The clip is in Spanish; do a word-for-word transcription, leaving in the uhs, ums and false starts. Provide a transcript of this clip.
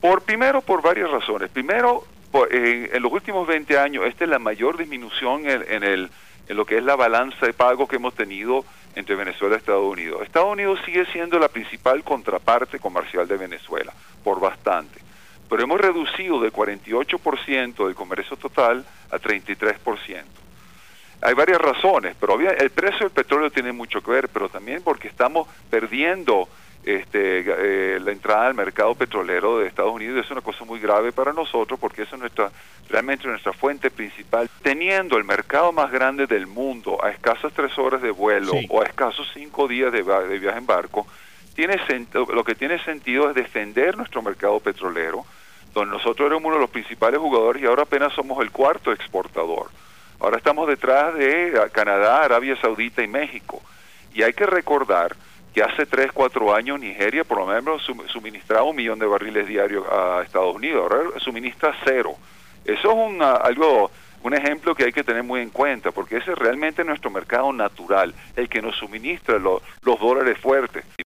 Por primero, por varias razones. Primero, por, en, en los últimos veinte años, esta es la mayor disminución en, en, el, en lo que es la balanza de pago que hemos tenido entre Venezuela y Estados Unidos. Estados Unidos sigue siendo la principal contraparte comercial de Venezuela, por bastante. Pero hemos reducido de cuarenta y ocho por ciento del comercio total a treinta y tres por ciento. Hay varias razones, pero el precio del petróleo tiene mucho que ver, pero también porque estamos perdiendo este, eh, la entrada al mercado petrolero de Estados Unidos. Es una cosa muy grave para nosotros porque eso es nuestra, realmente nuestra fuente principal. Teniendo el mercado más grande del mundo a escasas tres horas de vuelo sí. o a escasos cinco días de, de viaje en barco, tiene lo que tiene sentido es defender nuestro mercado petrolero, donde nosotros éramos uno de los principales jugadores y ahora apenas somos el cuarto exportador. Ahora estamos detrás de Canadá, Arabia Saudita y México. Y hay que recordar que hace tres, cuatro años Nigeria por lo menos suministraba un millón de barriles diarios a Estados Unidos. Ahora suministra cero. Eso es una, algo, un ejemplo que hay que tener muy en cuenta, porque ese es realmente nuestro mercado natural, el que nos suministra lo, los dólares fuertes.